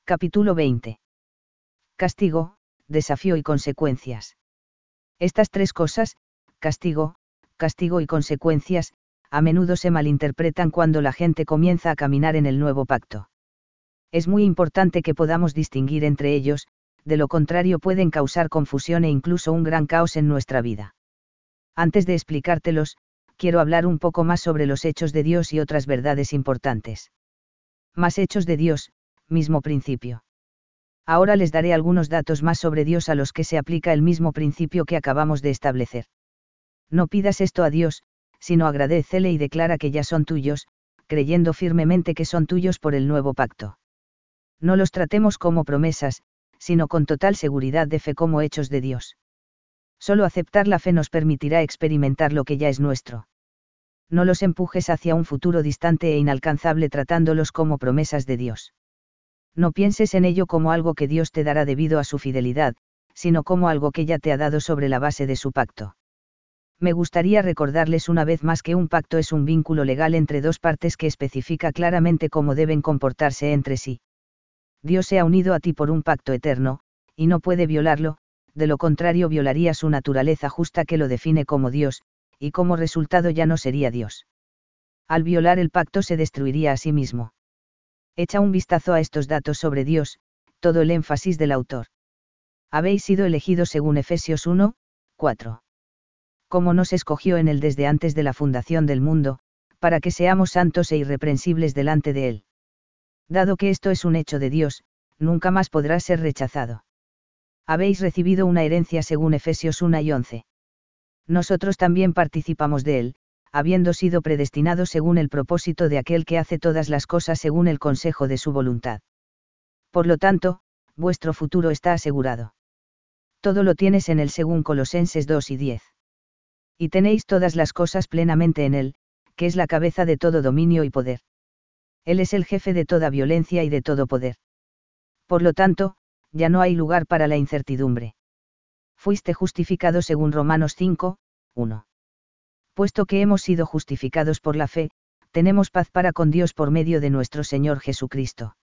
Capítulo 20. Castigo, desafío y consecuencias. Estas tres cosas, castigo, castigo y consecuencias, a menudo se malinterpretan cuando la gente comienza a caminar en el nuevo pacto. Es muy importante que podamos distinguir entre ellos, de lo contrario pueden causar confusión e incluso un gran caos en nuestra vida. Antes de explicártelos, quiero hablar un poco más sobre los hechos de Dios y otras verdades importantes. Más hechos de Dios, mismo principio. Ahora les daré algunos datos más sobre Dios a los que se aplica el mismo principio que acabamos de establecer. No pidas esto a Dios, sino agradécele y declara que ya son tuyos, creyendo firmemente que son tuyos por el nuevo pacto. No los tratemos como promesas, sino con total seguridad de fe como hechos de Dios. Solo aceptar la fe nos permitirá experimentar lo que ya es nuestro. No los empujes hacia un futuro distante e inalcanzable tratándolos como promesas de Dios. No pienses en ello como algo que Dios te dará debido a su fidelidad, sino como algo que ya te ha dado sobre la base de su pacto. Me gustaría recordarles una vez más que un pacto es un vínculo legal entre dos partes que especifica claramente cómo deben comportarse entre sí. Dios se ha unido a ti por un pacto eterno, y no puede violarlo, de lo contrario violaría su naturaleza justa que lo define como Dios, y como resultado ya no sería Dios. Al violar el pacto se destruiría a sí mismo. Echa un vistazo a estos datos sobre Dios, todo el énfasis del autor. Habéis sido elegidos según Efesios 1, 4. Como nos escogió en él desde antes de la fundación del mundo, para que seamos santos e irreprensibles delante de él. Dado que esto es un hecho de Dios, nunca más podrá ser rechazado. Habéis recibido una herencia según Efesios 1 y 11. Nosotros también participamos de él, habiendo sido predestinados según el propósito de aquel que hace todas las cosas según el consejo de su voluntad. Por lo tanto, vuestro futuro está asegurado. Todo lo tienes en él según Colosenses 2 y 10. Y tenéis todas las cosas plenamente en él, que es la cabeza de todo dominio y poder. Él es el jefe de toda violencia y de todo poder. Por lo tanto, ya no hay lugar para la incertidumbre. Fuiste justificado según Romanos 5, 1. Puesto que hemos sido justificados por la fe, tenemos paz para con Dios por medio de nuestro Señor Jesucristo.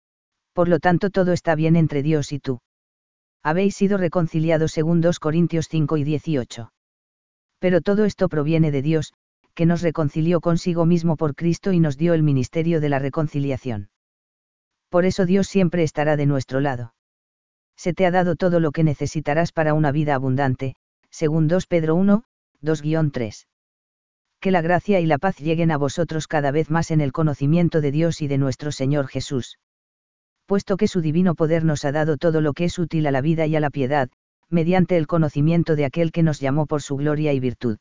Por lo tanto todo está bien entre Dios y tú. Habéis sido reconciliados según 2 Corintios 5 y 18. Pero todo esto proviene de Dios, que nos reconcilió consigo mismo por Cristo y nos dio el ministerio de la reconciliación. Por eso Dios siempre estará de nuestro lado. Se te ha dado todo lo que necesitarás para una vida abundante, según 2 Pedro 1, 2-3. Que la gracia y la paz lleguen a vosotros cada vez más en el conocimiento de Dios y de nuestro Señor Jesús. Puesto que su divino poder nos ha dado todo lo que es útil a la vida y a la piedad, mediante el conocimiento de aquel que nos llamó por su gloria y virtud.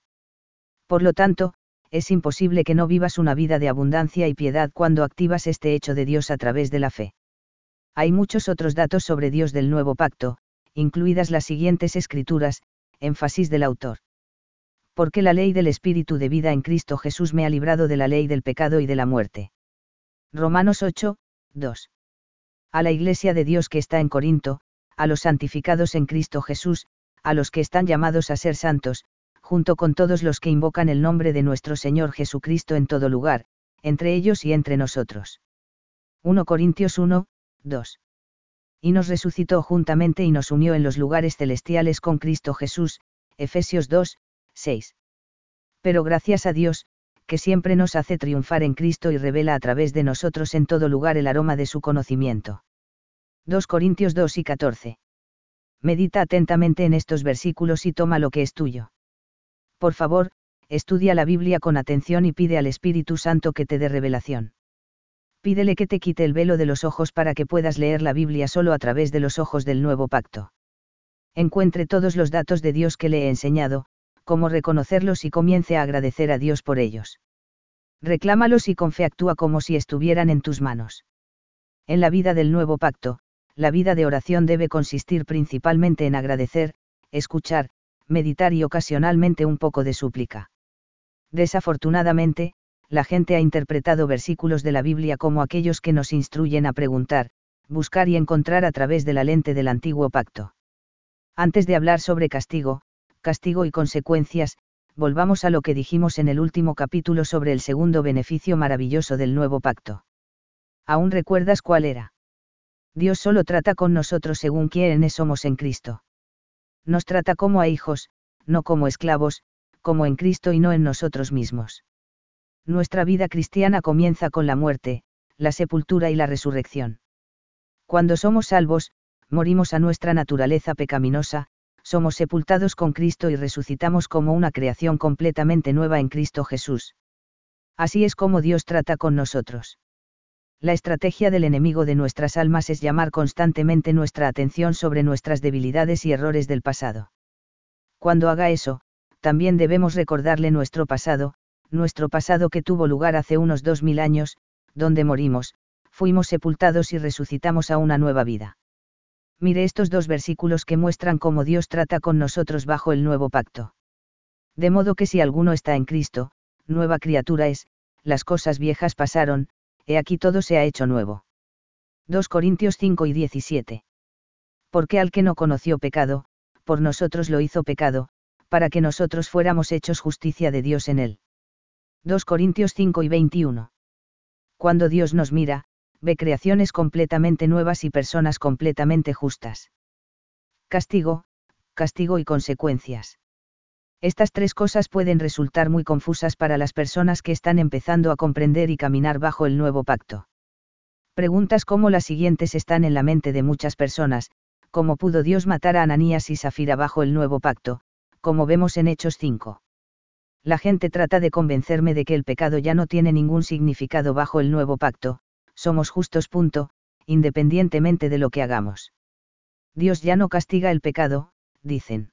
Por lo tanto, es imposible que no vivas una vida de abundancia y piedad cuando activas este hecho de Dios a través de la fe. Hay muchos otros datos sobre Dios del Nuevo Pacto, incluidas las siguientes escrituras, énfasis del autor. Porque la ley del Espíritu de vida en Cristo Jesús me ha librado de la ley del pecado y de la muerte. Romanos 8, 2. A la Iglesia de Dios que está en Corinto, a los santificados en Cristo Jesús, a los que están llamados a ser santos, junto con todos los que invocan el nombre de nuestro Señor Jesucristo en todo lugar, entre ellos y entre nosotros. 1 Corintios 1, 2. Y nos resucitó juntamente y nos unió en los lugares celestiales con Cristo Jesús, Efesios 2, 6. Pero gracias a Dios, que siempre nos hace triunfar en Cristo y revela a través de nosotros en todo lugar el aroma de su conocimiento. 2 Corintios 2 y 14. Medita atentamente en estos versículos y toma lo que es tuyo. Por favor, estudia la Biblia con atención y pide al Espíritu Santo que te dé revelación. Pídele que te quite el velo de los ojos para que puedas leer la Biblia solo a través de los ojos del nuevo pacto. Encuentre todos los datos de Dios que le he enseñado, cómo reconocerlos y comience a agradecer a Dios por ellos. Reclámalos y con fe actúa como si estuvieran en tus manos. En la vida del nuevo pacto, la vida de oración debe consistir principalmente en agradecer, escuchar, meditar y ocasionalmente un poco de súplica. Desafortunadamente, la gente ha interpretado versículos de la Biblia como aquellos que nos instruyen a preguntar, buscar y encontrar a través de la lente del antiguo pacto. Antes de hablar sobre castigo y consecuencias, volvamos a lo que dijimos en el último capítulo sobre el segundo beneficio maravilloso del nuevo pacto. ¿Aún recuerdas cuál era? Dios solo trata con nosotros según quienes somos en Cristo. Nos trata como a hijos, no como esclavos, como en Cristo y no en nosotros mismos. Nuestra vida cristiana comienza con la muerte, la sepultura y la resurrección. Cuando somos salvos, morimos a nuestra naturaleza pecaminosa, somos sepultados con Cristo y resucitamos como una creación completamente nueva en Cristo Jesús. Así es como Dios trata con nosotros. La estrategia del enemigo de nuestras almas es llamar constantemente nuestra atención sobre nuestras debilidades y errores del pasado. Cuando haga eso, también debemos recordarle nuestro pasado que tuvo lugar hace unos 2000 años, donde morimos, fuimos sepultados y resucitamos a una nueva vida. Mire estos dos versículos que muestran cómo Dios trata con nosotros bajo el nuevo pacto. De modo que si alguno está en Cristo, nueva criatura es, las cosas viejas pasaron, he aquí todo se ha hecho nuevo. 2 Corintios 5 y 17. Porque al que no conoció pecado, por nosotros lo hizo pecado, para que nosotros fuéramos hechos justicia de Dios en él. 2 Corintios 5 y 21. Cuando Dios nos mira, ve creaciones completamente nuevas y personas completamente justas. Castigo, castigo y consecuencias. Estas tres cosas pueden resultar muy confusas para las personas que están empezando a comprender y caminar bajo el nuevo pacto. Preguntas como las siguientes están en la mente de muchas personas: ¿cómo pudo Dios matar a Ananías y Safira bajo el nuevo pacto, como vemos en Hechos 5? La gente trata de convencerme de que el pecado ya no tiene ningún significado bajo el nuevo pacto, somos justos. Independientemente de lo que hagamos. Dios ya no castiga el pecado, dicen.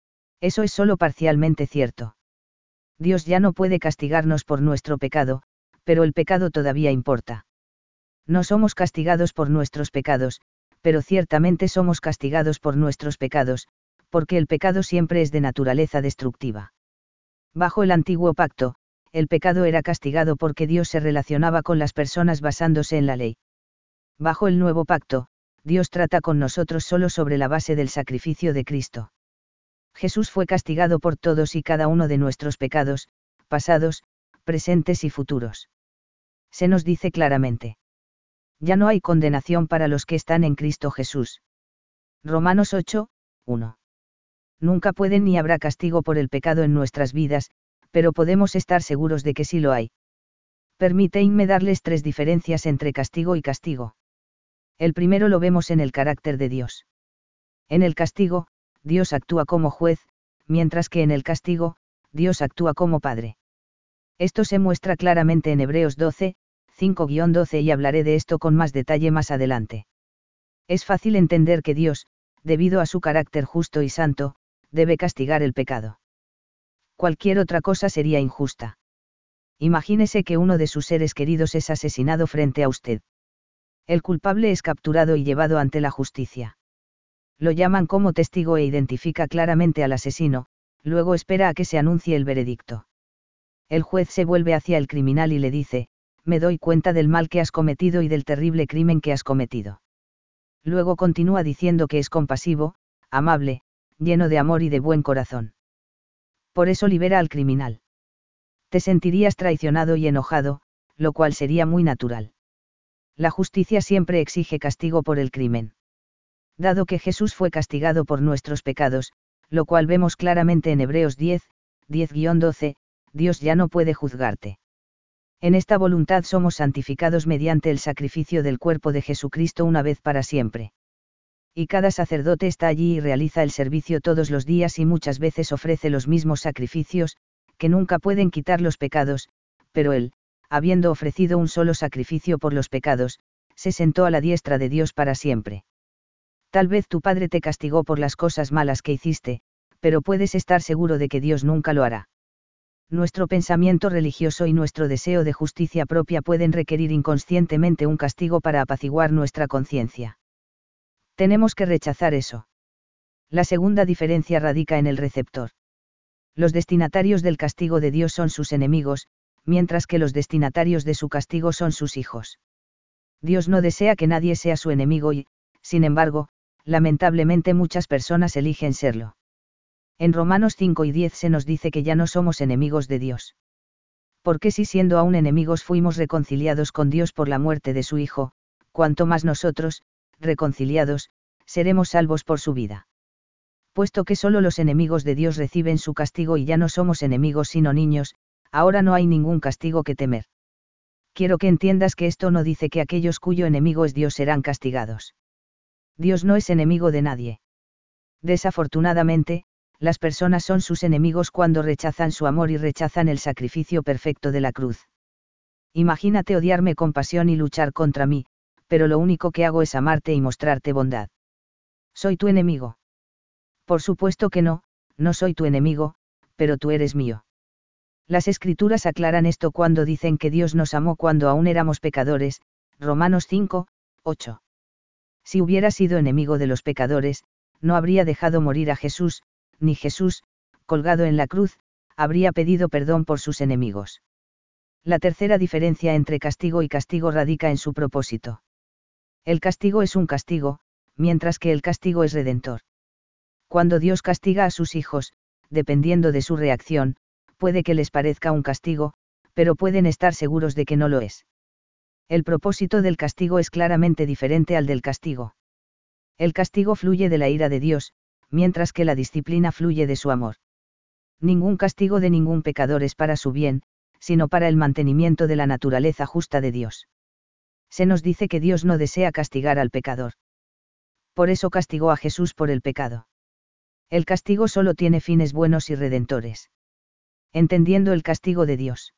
Eso es solo parcialmente cierto. Dios ya no puede castigarnos por nuestro pecado, pero el pecado todavía importa. No somos castigados por nuestros pecados, pero ciertamente somos castigados por nuestros pecados, porque el pecado siempre es de naturaleza destructiva. Bajo el antiguo pacto, el pecado era castigado porque Dios se relacionaba con las personas basándose en la ley. Bajo el nuevo pacto, Dios trata con nosotros solo sobre la base del sacrificio de Cristo. Jesús fue castigado por todos y cada uno de nuestros pecados, pasados, presentes y futuros. Se nos dice claramente: ya no hay condenación para los que están en Cristo Jesús. Romanos 8, 1. Nunca pueden ni habrá castigo por el pecado en nuestras vidas, pero podemos estar seguros de que sí lo hay. Permítanme darles tres diferencias entre castigo y castigo. El primero lo vemos en el carácter de Dios. En el castigo, Dios actúa como juez, mientras que en el castigo, Dios actúa como padre. Esto se muestra claramente en Hebreos 12, 5-12 y hablaré de esto con más detalle más adelante. Es fácil entender que Dios, debido a su carácter justo y santo, debe castigar el pecado. Cualquier otra cosa sería injusta. Imagínese que uno de sus seres queridos es asesinado frente a usted. El culpable es capturado y llevado ante la justicia. Lo llaman como testigo e identifica claramente al asesino, luego espera a que se anuncie el veredicto. El juez se vuelve hacia el criminal y le dice: me doy cuenta del mal que has cometido y del terrible crimen que has cometido. Luego continúa diciendo que es compasivo, amable, lleno de amor y de buen corazón. Por eso libera al criminal. Te sentirías traicionado y enojado, lo cual sería muy natural. La justicia siempre exige castigo por el crimen. Dado que Jesús fue castigado por nuestros pecados, lo cual vemos claramente en Hebreos 10, 10-12, Dios ya no puede juzgarte. En esta voluntad somos santificados mediante el sacrificio del cuerpo de Jesucristo una vez para siempre. Y cada sacerdote está allí y realiza el servicio todos los días y muchas veces ofrece los mismos sacrificios, que nunca pueden quitar los pecados, pero él, habiendo ofrecido un solo sacrificio por los pecados, se sentó a la diestra de Dios para siempre. Tal vez tu padre te castigó por las cosas malas que hiciste, pero puedes estar seguro de que Dios nunca lo hará. Nuestro pensamiento religioso y nuestro deseo de justicia propia pueden requerir inconscientemente un castigo para apaciguar nuestra conciencia. Tenemos que rechazar eso. La segunda diferencia radica en el receptor. Los destinatarios del castigo de Dios son sus enemigos, mientras que los destinatarios de su castigo son sus hijos. Dios no desea que nadie sea su enemigo y, sin embargo, lamentablemente muchas personas eligen serlo. En Romanos 5 y 10 se nos dice que ya no somos enemigos de Dios. Porque si siendo aún enemigos fuimos reconciliados con Dios por la muerte de su Hijo, cuanto más nosotros, reconciliados, seremos salvos por su vida. Puesto que solo los enemigos de Dios reciben su castigo y ya no somos enemigos sino niños, ahora no hay ningún castigo que temer. Quiero que entiendas que esto no dice que aquellos cuyo enemigo es Dios serán castigados. Dios no es enemigo de nadie. Desafortunadamente, las personas son sus enemigos cuando rechazan su amor y rechazan el sacrificio perfecto de la cruz. Imagínate odiarme con pasión y luchar contra mí, pero lo único que hago es amarte y mostrarte bondad. ¿Soy tu enemigo? Por supuesto que no, no soy tu enemigo, pero tú eres mío. Las Escrituras aclaran esto cuando dicen que Dios nos amó cuando aún éramos pecadores, Romanos 5, 8. Si hubiera sido enemigo de los pecadores, no habría dejado morir a Jesús, ni Jesús, colgado en la cruz, habría pedido perdón por sus enemigos. La tercera diferencia entre castigo y castigo radica en su propósito. El castigo es un castigo, mientras que el castigo es redentor. Cuando Dios castiga a sus hijos, dependiendo de su reacción, puede que les parezca un castigo, pero pueden estar seguros de que no lo es. El propósito del castigo es claramente diferente al del castigo. El castigo fluye de la ira de Dios, mientras que la disciplina fluye de su amor. Ningún castigo de ningún pecador es para su bien, sino para el mantenimiento de la naturaleza justa de Dios. Se nos dice que Dios no desea castigar al pecador. Por eso castigó a Jesús por el pecado. El castigo solo tiene fines buenos y redentores. Entendiendo el castigo de Dios.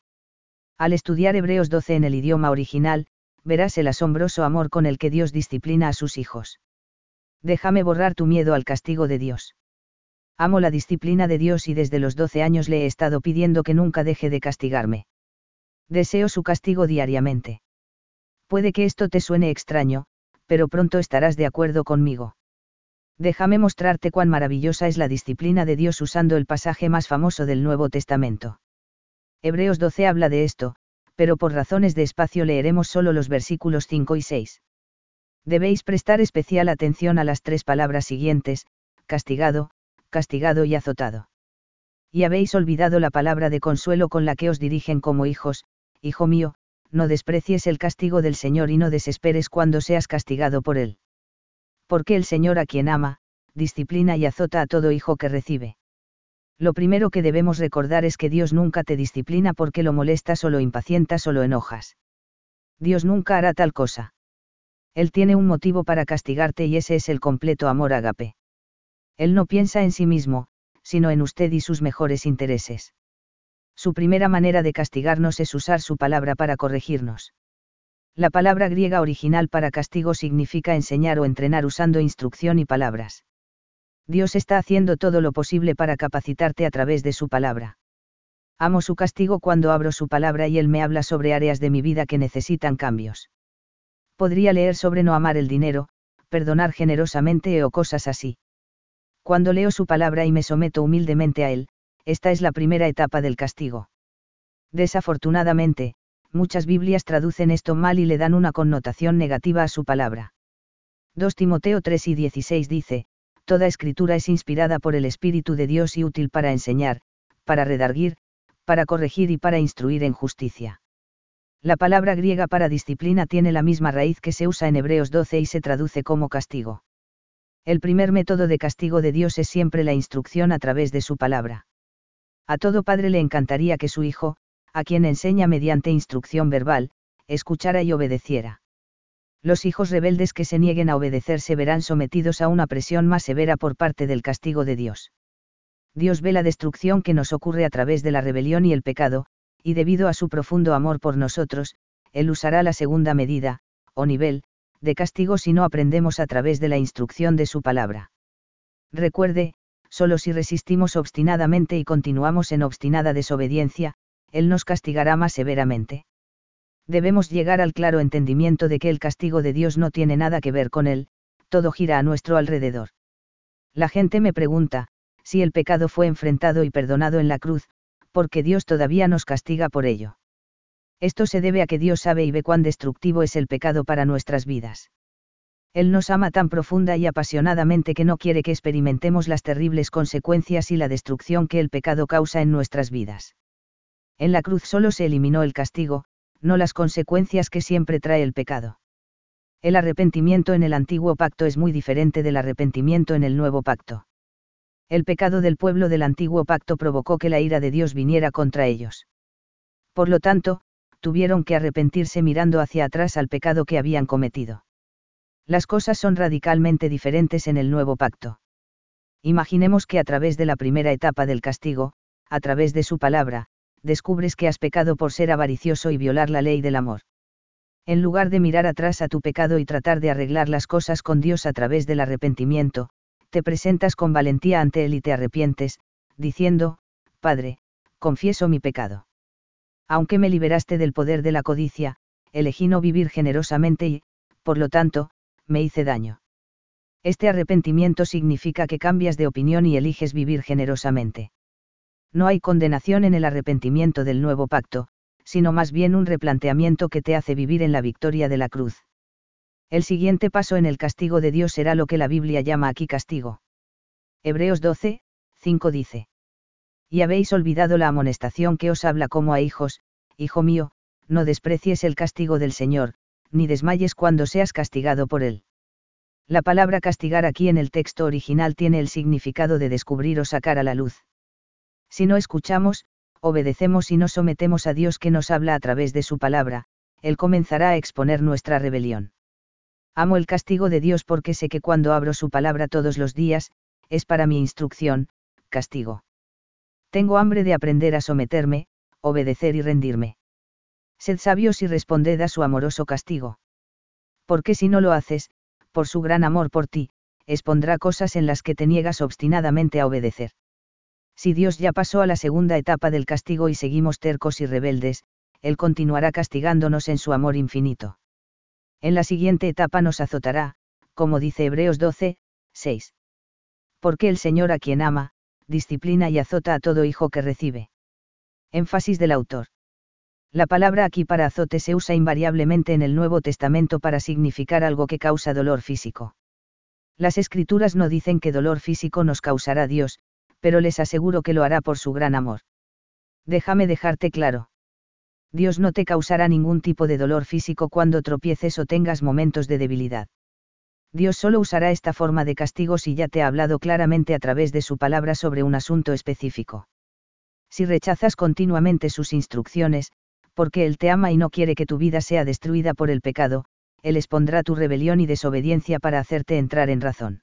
Al estudiar Hebreos 12 en el idioma original, verás el asombroso amor con el que Dios disciplina a sus hijos. Déjame borrar tu miedo al castigo de Dios. Amo la disciplina de Dios y desde los 12 años le he estado pidiendo que nunca deje de castigarme. Deseo su castigo diariamente. Puede que esto te suene extraño, pero pronto estarás de acuerdo conmigo. Déjame mostrarte cuán maravillosa es la disciplina de Dios usando el pasaje más famoso del Nuevo Testamento. Hebreos 12 habla de esto, pero por razones de espacio leeremos solo los versículos 5 y 6. Debéis prestar especial atención a las tres palabras siguientes: castigado, castigado y azotado. Y habéis olvidado la palabra de consuelo con la que os dirigen como hijos: hijo mío, no desprecies el castigo del Señor y no desesperes cuando seas castigado por él. Porque el Señor a quien ama, disciplina y azota a todo hijo que recibe. Lo primero que debemos recordar es que Dios nunca te disciplina porque lo molestas o lo impacientas o lo enojas. Dios nunca hará tal cosa. Él tiene un motivo para castigarte y ese es el completo amor ágape. Él no piensa en sí mismo, sino en usted y sus mejores intereses. Su primera manera de castigarnos es usar su palabra para corregirnos. La palabra griega original para castigo significa enseñar o entrenar usando instrucción y palabras. Dios está haciendo todo lo posible para capacitarte a través de su palabra. Amo su castigo cuando abro su palabra y Él me habla sobre áreas de mi vida que necesitan cambios. Podría leer sobre no amar el dinero, perdonar generosamente o cosas así. Cuando leo su palabra y me someto humildemente a Él, esta es la primera etapa del castigo. Desafortunadamente, muchas Biblias traducen esto mal y le dan una connotación negativa a su palabra. 2 Timoteo 3 y 16 dice: toda escritura es inspirada por el Espíritu de Dios y útil para enseñar, para redarguir, para corregir y para instruir en justicia. La palabra griega para disciplina tiene la misma raíz que se usa en Hebreos 12 y se traduce como castigo. El primer método de castigo de Dios es siempre la instrucción a través de su palabra. A todo padre le encantaría que su hijo, a quien enseña mediante instrucción verbal, escuchara y obedeciera. Los hijos rebeldes que se nieguen a obedecer se verán sometidos a una presión más severa por parte del castigo de Dios. Dios ve la destrucción que nos ocurre a través de la rebelión y el pecado, y debido a su profundo amor por nosotros, Él usará la segunda medida, o nivel, de castigo si no aprendemos a través de la instrucción de su palabra. Recuerde, solo si resistimos obstinadamente y continuamos en obstinada desobediencia, Él nos castigará más severamente. Debemos llegar al claro entendimiento de que el castigo de Dios no tiene nada que ver con Él, todo gira a nuestro alrededor. La gente me pregunta, si el pecado fue enfrentado y perdonado en la cruz, ¿por qué Dios todavía nos castiga por ello? Esto se debe a que Dios sabe y ve cuán destructivo es el pecado para nuestras vidas. Él nos ama tan profunda y apasionadamente que no quiere que experimentemos las terribles consecuencias y la destrucción que el pecado causa en nuestras vidas. En la cruz solo se eliminó el castigo, no las consecuencias que siempre trae el pecado. El arrepentimiento en el antiguo pacto es muy diferente del arrepentimiento en el nuevo pacto. El pecado del pueblo del antiguo pacto provocó que la ira de Dios viniera contra ellos. Por lo tanto, tuvieron que arrepentirse mirando hacia atrás al pecado que habían cometido. Las cosas son radicalmente diferentes en el nuevo pacto. Imaginemos que a través de la primera etapa del castigo, a través de su palabra, descubres que has pecado por ser avaricioso y violar la ley del amor. En lugar de mirar atrás a tu pecado y tratar de arreglar las cosas con Dios a través del arrepentimiento, te presentas con valentía ante Él y te arrepientes, diciendo, Padre, confieso mi pecado. Aunque me liberaste del poder de la codicia, elegí no vivir generosamente y, por lo tanto, me hice daño. Este arrepentimiento significa que cambias de opinión y eliges vivir generosamente. No hay condenación en el arrepentimiento del nuevo pacto, sino más bien un replanteamiento que te hace vivir en la victoria de la cruz. El siguiente paso en el castigo de Dios será lo que la Biblia llama aquí castigo. Hebreos 12, 5 dice. Y habéis olvidado la amonestación que os habla como a hijos, hijo mío, no desprecies el castigo del Señor, ni desmayes cuando seas castigado por él. La palabra castigar aquí en el texto original tiene el significado de descubrir o sacar a la luz. Si no escuchamos, obedecemos y nos sometemos a Dios que nos habla a través de su palabra, Él comenzará a exponer nuestra rebelión. Amo el castigo de Dios porque sé que cuando abro su palabra todos los días, es para mi instrucción, castigo. Tengo hambre de aprender a someterme, obedecer y rendirme. Sed sabios y responded a su amoroso castigo. Porque si no lo haces, por su gran amor por ti, expondrá cosas en las que te niegas obstinadamente a obedecer. Si Dios ya pasó a la segunda etapa del castigo y seguimos tercos y rebeldes, Él continuará castigándonos en su amor infinito. En la siguiente etapa nos azotará, como dice Hebreos 12, 6. Porque el Señor a quien ama, disciplina y azota a todo hijo que recibe. Énfasis del autor. La palabra aquí para azote se usa invariablemente en el Nuevo Testamento para significar algo que causa dolor físico. Las Escrituras no dicen que dolor físico nos causará Dios, pero les aseguro que lo hará por su gran amor. Déjame dejarte claro. Dios no te causará ningún tipo de dolor físico cuando tropieces o tengas momentos de debilidad. Dios solo usará esta forma de castigo si ya te ha hablado claramente a través de su palabra sobre un asunto específico. Si rechazas continuamente sus instrucciones, porque Él te ama y no quiere que tu vida sea destruida por el pecado, Él expondrá tu rebelión y desobediencia para hacerte entrar en razón.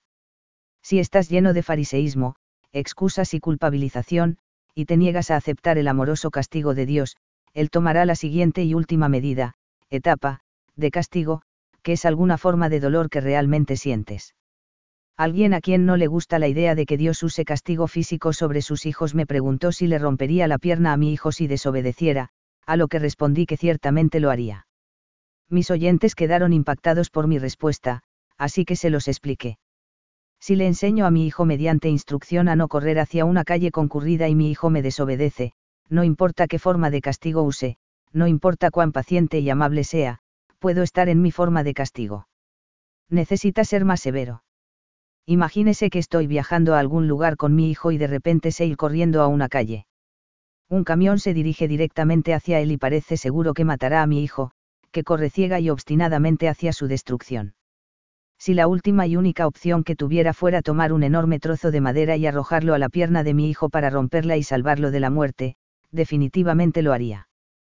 Si estás lleno de fariseísmo, excusas y culpabilización, y te niegas a aceptar el amoroso castigo de Dios, Él tomará la siguiente y última medida, etapa, de castigo, que es alguna forma de dolor que realmente sientes. Alguien a quien no le gusta la idea de que Dios use castigo físico sobre sus hijos me preguntó si le rompería la pierna a mi hijo si desobedeciera, a lo que respondí que ciertamente lo haría. Mis oyentes quedaron impactados por mi respuesta, así que se los expliqué. Si le enseño a mi hijo mediante instrucción a no correr hacia una calle concurrida y mi hijo me desobedece, no importa qué forma de castigo use, no importa cuán paciente y amable sea, puedo estar en mi forma de castigo. Necesita ser más severo. Imagínese que estoy viajando a algún lugar con mi hijo y de repente sé ir corriendo a una calle. Un camión se dirige directamente hacia él y parece seguro que matará a mi hijo, que corre ciega y obstinadamente hacia su destrucción. Si la última y única opción que tuviera fuera tomar un enorme trozo de madera y arrojarlo a la pierna de mi hijo para romperla y salvarlo de la muerte, definitivamente lo haría.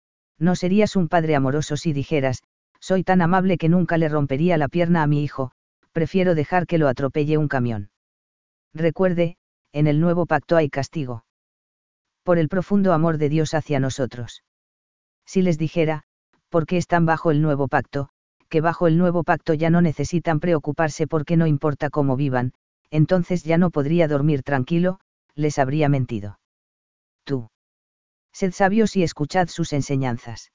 No serías un padre amoroso si dijeras, soy tan amable que nunca le rompería la pierna a mi hijo, prefiero dejar que lo atropelle un camión. Recuerde, en el nuevo pacto hay castigo. Por el profundo amor de Dios hacia nosotros. Si les dijera, ¿por qué están bajo el nuevo pacto?, que bajo el nuevo pacto ya no necesitan preocuparse porque no importa cómo vivan, entonces ya no podría dormir tranquilo, les habría mentido. Tú. Sed sabios y escuchad sus enseñanzas.